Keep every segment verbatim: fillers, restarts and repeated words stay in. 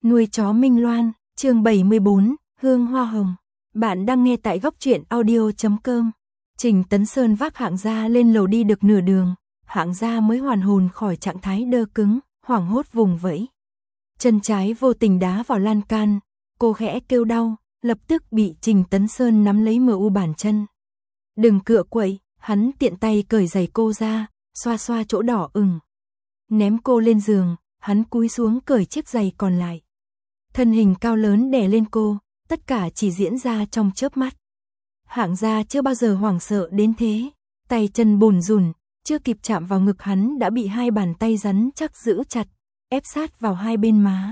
Nuôi chó Minh Loan, chương bảy mươi bốn, Hương Hoa Hồng. Bạn đang nghe tại góc truyện audio chấm com. Trình Tấn Sơn vác Hạng Gia lên lầu đi được nửa đường, Hạng Gia mới hoàn hồn khỏi trạng thái đơ cứng, hoảng hốt vùng vẫy. Chân trái vô tình đá vào lan can, cô khẽ kêu đau, lập tức bị Trình Tấn Sơn nắm lấy mờ u bàn chân. Đừng cựa quậy, hắn tiện tay cởi giày cô ra, xoa xoa chỗ đỏ ửng. Ném cô lên giường, hắn cúi xuống cởi chiếc giày còn lại. Thân hình cao lớn đè lên cô, tất cả chỉ diễn ra trong chớp mắt. Hạng Gia chưa bao giờ hoảng sợ đến thế, tay chân bùn rùn, chưa kịp chạm vào ngực hắn đã bị hai bàn tay rắn chắc giữ chặt, ép sát vào hai bên má.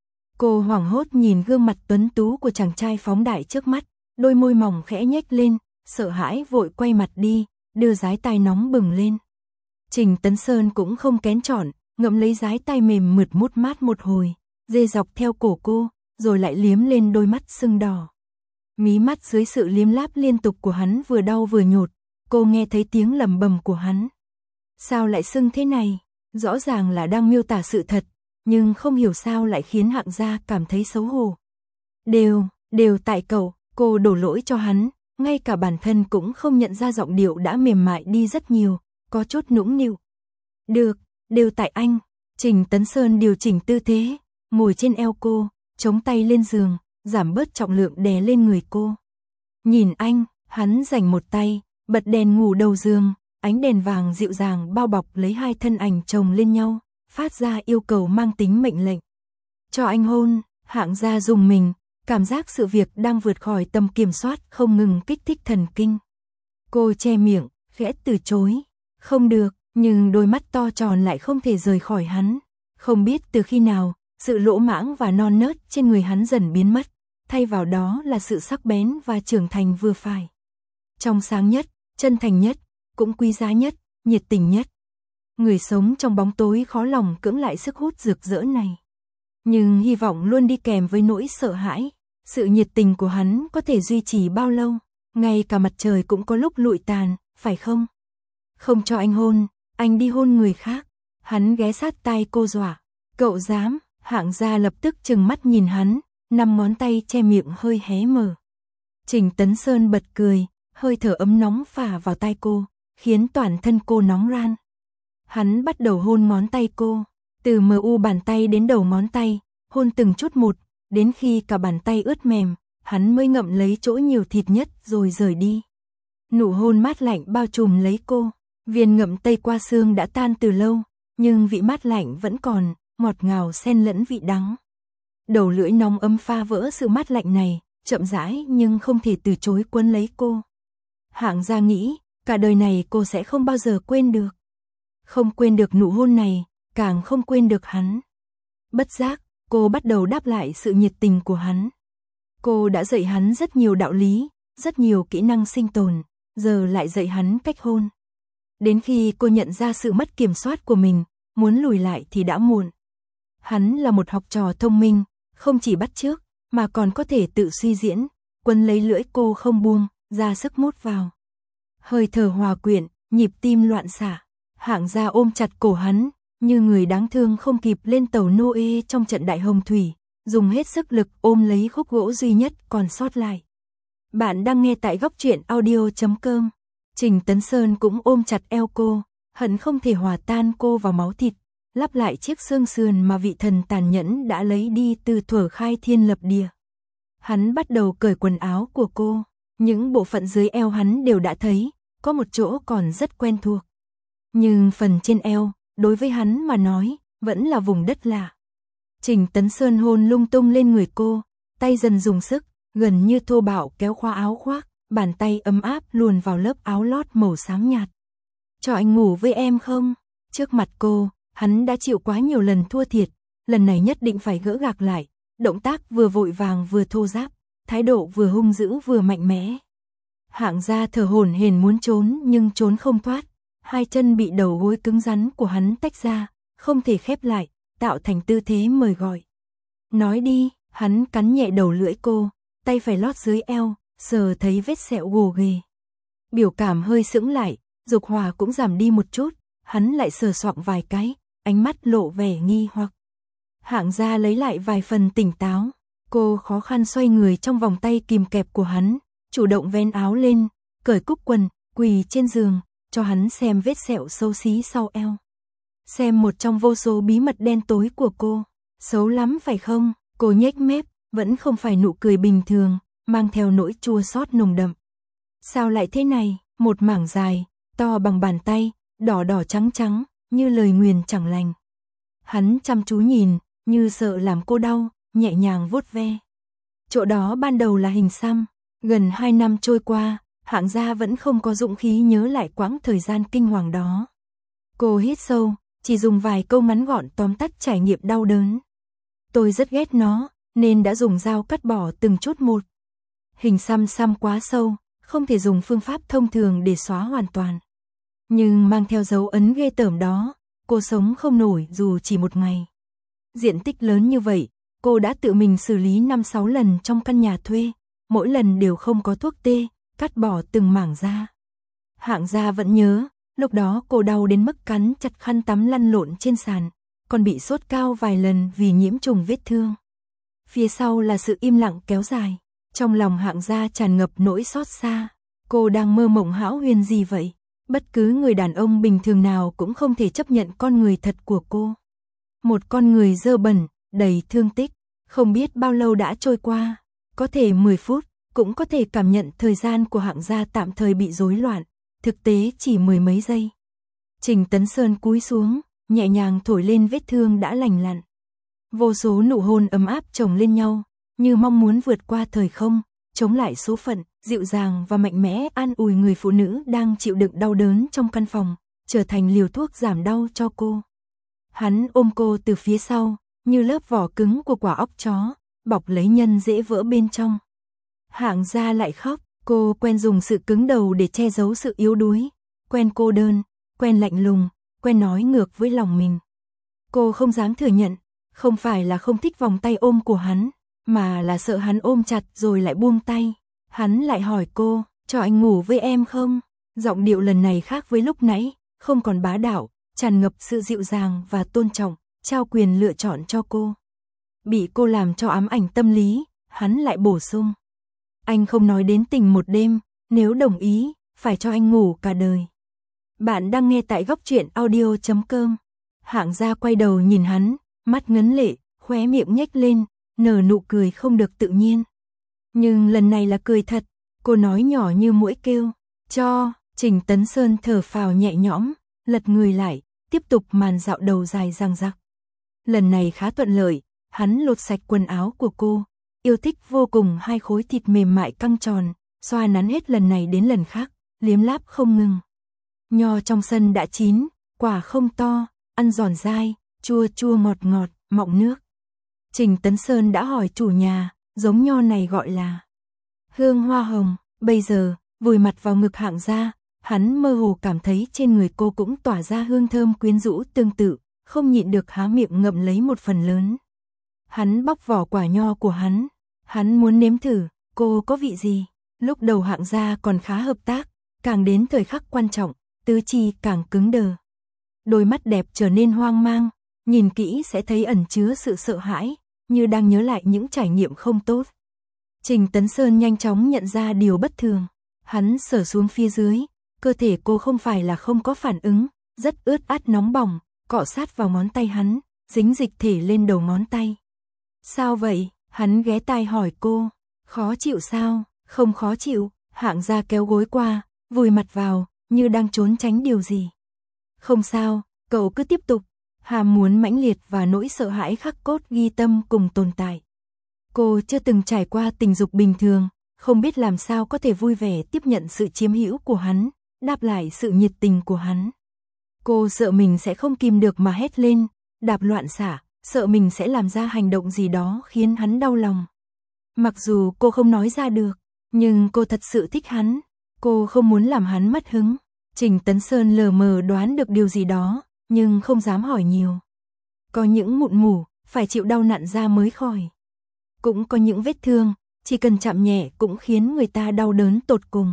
Cô hoảng hốt nhìn gương mặt tuấn tú của chàng trai phóng đại trước mắt, đôi môi mỏng khẽ nhếch lên, sợ hãi vội quay mặt đi, đưa dái tai nóng bừng lên. Trình Tấn Sơn cũng không kén chọn, ngậm lấy dái tai mềm mượt mút mát một hồi, dê dọc theo cổ cô, rồi lại liếm lên đôi mắt sưng đỏ. Mí mắt dưới sự liếm láp liên tục của hắn vừa đau vừa nhột, cô nghe thấy tiếng lẩm bẩm của hắn. Sao lại sưng thế này? Rõ ràng là đang miêu tả sự thật, nhưng không hiểu sao lại khiến Hạng Gia cảm thấy xấu hổ. Đều, đều tại cậu, cô đổ lỗi cho hắn, ngay cả bản thân cũng không nhận ra giọng điệu đã mềm mại đi rất nhiều, có chút nũng nịu. Được, đều tại anh. Trình Tấn Sơn điều chỉnh tư thế, ngồi trên eo cô, chống tay lên giường, giảm bớt trọng lượng đè lên người cô. Nhìn anh, hắn dành một tay, bật đèn ngủ đầu giường, ánh đèn vàng dịu dàng bao bọc lấy hai thân ảnh chồng lên nhau, phát ra yêu cầu mang tính mệnh lệnh. Cho anh hôn. Hạng Gia dùng mình, cảm giác sự việc đang vượt khỏi tầm kiểm soát không ngừng kích thích thần kinh. Cô che miệng, khẽ từ chối. Không được, nhưng đôi mắt to tròn lại không thể rời khỏi hắn. Không biết từ khi nào, sự lỗ mãng và non nớt trên người hắn dần biến mất, thay vào đó là sự sắc bén và trưởng thành vừa phải. Trong sáng nhất, chân thành nhất, cũng quý giá nhất, nhiệt tình nhất. Người sống trong bóng tối khó lòng cưỡng lại sức hút rực rỡ này. Nhưng hy vọng luôn đi kèm với nỗi sợ hãi. Sự nhiệt tình của hắn có thể duy trì bao lâu? Ngay cả mặt trời cũng có lúc lụi tàn, phải không? Không cho anh hôn, anh đi hôn người khác. Hắn ghé sát tai cô dọa. Cậu dám? Hạng Gia lập tức trừng mắt nhìn hắn, năm ngón tay che miệng hơi hé mở. Trình Tấn Sơn bật cười, hơi thở ấm nóng phả vào tai cô, khiến toàn thân cô nóng ran. Hắn bắt đầu hôn ngón tay cô, từ mờ u bàn tay đến đầu ngón tay, hôn từng chút một, đến khi cả bàn tay ướt mềm, hắn mới ngậm lấy chỗ nhiều thịt nhất rồi rời đi. Nụ hôn mát lạnh bao trùm lấy cô, viên ngậm tây qua xương đã tan từ lâu, nhưng vị mát lạnh vẫn còn, ngọt ngào xen lẫn vị đắng. Đầu lưỡi nóng ấm pha vỡ sự mát lạnh này, chậm rãi nhưng không thể từ chối quấn lấy cô. Hạng Gia nghĩ, cả đời này cô sẽ không bao giờ quên được. Không quên được nụ hôn này, càng không quên được hắn. Bất giác, cô bắt đầu đáp lại sự nhiệt tình của hắn. Cô đã dạy hắn rất nhiều đạo lý, rất nhiều kỹ năng sinh tồn, giờ lại dạy hắn cách hôn. Đến khi cô nhận ra sự mất kiểm soát của mình, muốn lùi lại thì đã muộn. Hắn là một học trò thông minh, không chỉ bắt chước, mà còn có thể tự suy diễn, quấn lấy lưỡi cô không buông, ra sức mút vào. Hơi thở hòa quyện, nhịp tim loạn xạ. Hạng Gia ôm chặt cổ hắn, như người đáng thương không kịp lên tàu Noe trong trận đại hồng thủy, dùng hết sức lực ôm lấy khúc gỗ duy nhất còn sót lại. Bạn đang nghe tại góc truyện audio chấm com. Trình Tấn Sơn cũng ôm chặt eo cô, hận không thể hòa tan cô vào máu thịt, lắp lại chiếc xương sườn mà vị thần tàn nhẫn đã lấy đi từ thuở khai thiên lập địa. Hắn bắt đầu cởi quần áo của cô, những bộ phận dưới eo hắn đều đã thấy, có một chỗ còn rất quen thuộc. Nhưng phần trên eo, đối với hắn mà nói, vẫn là vùng đất lạ. Trình Tấn Sơn hôn lung tung lên người cô, tay dần dùng sức, gần như thô bạo kéo khóa áo khoác, bàn tay ấm áp luồn vào lớp áo lót màu xám nhạt. Cho anh ngủ với em không? Trước mặt cô, hắn đã chịu quá nhiều lần thua thiệt, lần này nhất định phải gỡ gạc lại, động tác vừa vội vàng vừa thô ráp, thái độ vừa hung dữ vừa mạnh mẽ. Hạng Gia thở hổn hển muốn trốn nhưng trốn không thoát. Hai chân bị đầu gối cứng rắn của hắn tách ra, không thể khép lại, tạo thành tư thế mời gọi. Nói đi, hắn cắn nhẹ đầu lưỡi cô, tay phải lót dưới eo, sờ thấy vết sẹo gồ ghề. Biểu cảm hơi sững lại, dục hỏa cũng giảm đi một chút, hắn lại sờ soạng vài cái, ánh mắt lộ vẻ nghi hoặc. Hạng Gia lấy lại vài phần tỉnh táo. Cô khó khăn xoay người trong vòng tay kìm kẹp của hắn, chủ động vén áo lên, cởi cúc quần, quỳ trên giường, cho hắn xem vết sẹo xấu xí sau eo. Xem một trong vô số bí mật đen tối của cô. Xấu lắm phải không? Cô nhếch mép, vẫn không phải nụ cười bình thường, mang theo nỗi chua xót nồng đậm. Sao lại thế này? Một mảng dài, to bằng bàn tay, đỏ đỏ trắng trắng, như lời nguyền chẳng lành. Hắn chăm chú nhìn, như sợ làm cô đau, nhẹ nhàng vuốt ve. Chỗ đó ban đầu là hình xăm. Gần hai năm trôi qua, Hạng Gia vẫn không có dũng khí nhớ lại quãng thời gian kinh hoàng đó. Cô hít sâu, chỉ dùng vài câu ngắn gọn tóm tắt trải nghiệm đau đớn. Tôi rất ghét nó, nên đã dùng dao cắt bỏ từng chút một. Hình xăm xăm quá sâu, không thể dùng phương pháp thông thường để xóa hoàn toàn. Nhưng mang theo dấu ấn ghê tởm đó, cô sống không nổi dù chỉ một ngày. Diện tích lớn như vậy, cô đã tự mình xử lý năm sáu lần trong căn nhà thuê, mỗi lần đều không có thuốc tê, cắt bỏ từng mảng da. Hạng Gia vẫn nhớ, lúc đó cô đau đến mức cắn chặt khăn tắm lăn lộn trên sàn, còn bị sốt cao vài lần vì nhiễm trùng vết thương. Phía sau là sự im lặng kéo dài, trong lòng Hạng Gia tràn ngập nỗi xót xa. Cô đang mơ mộng hão huyền gì vậy? Bất cứ người đàn ông bình thường nào cũng không thể chấp nhận con người thật của cô. Một con người dơ bẩn, đầy thương tích, không biết bao lâu đã trôi qua, có thể mười phút, cũng có thể cảm nhận thời gian của Hạng Gia tạm thời bị rối loạn, thực tế chỉ mười mấy giây. Trình Tấn Sơn cúi xuống, nhẹ nhàng thổi lên vết thương đã lành lặn. Vô số nụ hôn ấm áp chồng lên nhau, như mong muốn vượt qua thời không, chống lại số phận, dịu dàng và mạnh mẽ an ủi người phụ nữ đang chịu đựng đau đớn trong căn phòng, trở thành liều thuốc giảm đau cho cô. Hắn ôm cô từ phía sau, như lớp vỏ cứng của quả óc chó, bọc lấy nhân dễ vỡ bên trong. Hạng Gia lại khóc, cô quen dùng sự cứng đầu để che giấu sự yếu đuối, quen cô đơn, quen lạnh lùng, quen nói ngược với lòng mình. Cô không dám thừa nhận, không phải là không thích vòng tay ôm của hắn, mà là sợ hắn ôm chặt rồi lại buông tay. Hắn lại hỏi cô, cho anh ngủ với em không? Giọng điệu lần này khác với lúc nãy, không còn bá đạo, tràn ngập sự dịu dàng và tôn trọng, trao quyền lựa chọn cho cô. Bị cô làm cho ám ảnh tâm lý, hắn lại bổ sung. Anh không nói đến tình một đêm, nếu đồng ý, phải cho anh ngủ cả đời. Bạn đang nghe tại góc truyện audio chấm com. Hạng Gia quay đầu nhìn hắn, mắt ngấn lệ, khóe miệng nhếch lên, nở nụ cười không được tự nhiên. Nhưng lần này là cười thật, cô nói nhỏ như muỗi kêu, cho. Trình Tấn Sơn thở phào nhẹ nhõm, lật người lại, tiếp tục màn dạo đầu dài dằng dặc. Lần này khá thuận lợi, hắn lột sạch quần áo của cô, yêu thích vô cùng hai khối thịt mềm mại căng tròn, xoa nắn hết lần này đến lần khác, liếm láp không ngừng. Nho trong sân đã chín, quả không to, ăn giòn dai, chua chua ngọt ngọt, mọng nước. Trình Tấn Sơn đã hỏi chủ nhà, giống nho này gọi là hương hoa hồng. Bây giờ, vùi mặt vào ngực Hạng Gia, hắn mơ hồ cảm thấy trên người cô cũng tỏa ra hương thơm quyến rũ tương tự, không nhịn được há miệng ngậm lấy một phần lớn. Hắn bóc vỏ quả nho của hắn, hắn muốn nếm thử, cô có vị gì. Lúc đầu Hạng Gia còn khá hợp tác, càng đến thời khắc quan trọng, tứ chi càng cứng đờ. Đôi mắt đẹp trở nên hoang mang, nhìn kỹ sẽ thấy ẩn chứa sự sợ hãi, như đang nhớ lại những trải nghiệm không tốt. Trình Tấn Sơn nhanh chóng nhận ra điều bất thường, hắn sờ xuống phía dưới, cơ thể cô không phải là không có phản ứng, rất ướt át nóng bỏng, cọ sát vào ngón tay hắn, dính dịch thể lên đầu ngón tay. Sao vậy? Hắn ghé tai hỏi cô, khó chịu sao? Không khó chịu. Hạng Gia kéo gối qua, vùi mặt vào, như đang trốn tránh điều gì. Không sao, cậu cứ tiếp tục. Ham muốn mãnh liệt và nỗi sợ hãi khắc cốt ghi tâm cùng tồn tại. Cô chưa từng trải qua tình dục bình thường, không biết làm sao có thể vui vẻ tiếp nhận sự chiếm hữu của hắn, đáp lại sự nhiệt tình của hắn. Cô sợ mình sẽ không kìm được mà hét lên, đạp loạn xả, sợ mình sẽ làm ra hành động gì đó khiến hắn đau lòng. Mặc dù cô không nói ra được, nhưng cô thật sự thích hắn, cô không muốn làm hắn mất hứng. Trình Tấn Sơn lờ mờ đoán được điều gì đó, nhưng không dám hỏi nhiều. Có những mụn mủ, phải chịu đau nặn ra mới khỏi. Cũng có những vết thương, chỉ cần chạm nhẹ cũng khiến người ta đau đớn tột cùng.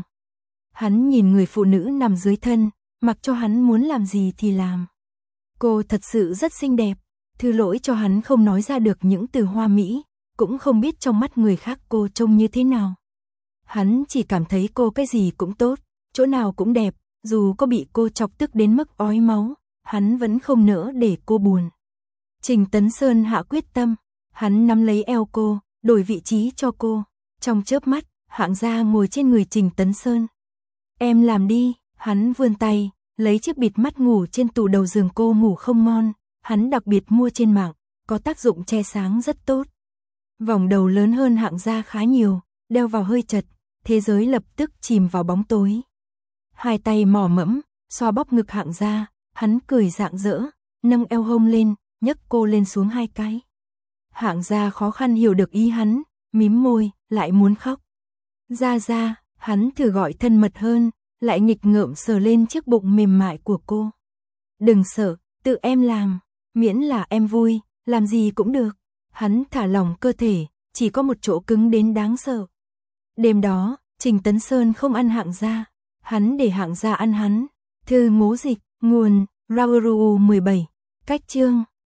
Hắn nhìn người phụ nữ nằm dưới thân, mặc cho hắn muốn làm gì thì làm. Cô thật sự rất xinh đẹp, Thư lỗi cho hắn không nói ra được những từ hoa mỹ, cũng không biết trong mắt người khác cô trông như thế nào. Hắn chỉ cảm thấy cô cái gì cũng tốt, chỗ nào cũng đẹp, dù có bị cô chọc tức đến mức ói máu, hắn vẫn không nỡ để cô buồn. Trình Tấn Sơn hạ quyết tâm, hắn nắm lấy eo cô, đổi vị trí cho cô. Trong chớp mắt, Hạng Gia ngồi trên người Trình Tấn Sơn. Em làm đi, hắn vươn tay, lấy chiếc bịt mắt ngủ trên tủ đầu giường cô ngủ không ngon, hắn đặc biệt mua trên mạng, có tác dụng che sáng rất tốt. Vòng đầu lớn hơn Hạng Gia khá nhiều, đeo vào hơi chật, thế giới lập tức chìm vào bóng tối. Hai tay mò mẫm, xoa bóp ngực Hạng Gia, hắn cười rạng rỡ, nâng eo hông lên, nhấc cô lên xuống hai cái. Hạng Gia khó khăn hiểu được ý hắn, mím môi, lại muốn khóc. Gia Gia, hắn thử gọi thân mật hơn, lại nghịch ngợm sờ lên chiếc bụng mềm mại của cô. Đừng sợ, tự em làm, miễn là em vui, làm gì cũng được. Hắn thả lỏng cơ thể, chỉ có một chỗ cứng đến đáng sợ. Đêm đó, Trình Tấn Sơn không ăn Hạng Gia, hắn để Hạng Gia ăn hắn. Thư ngố dịch, nguồn, Rauru mười bảy, cách chương.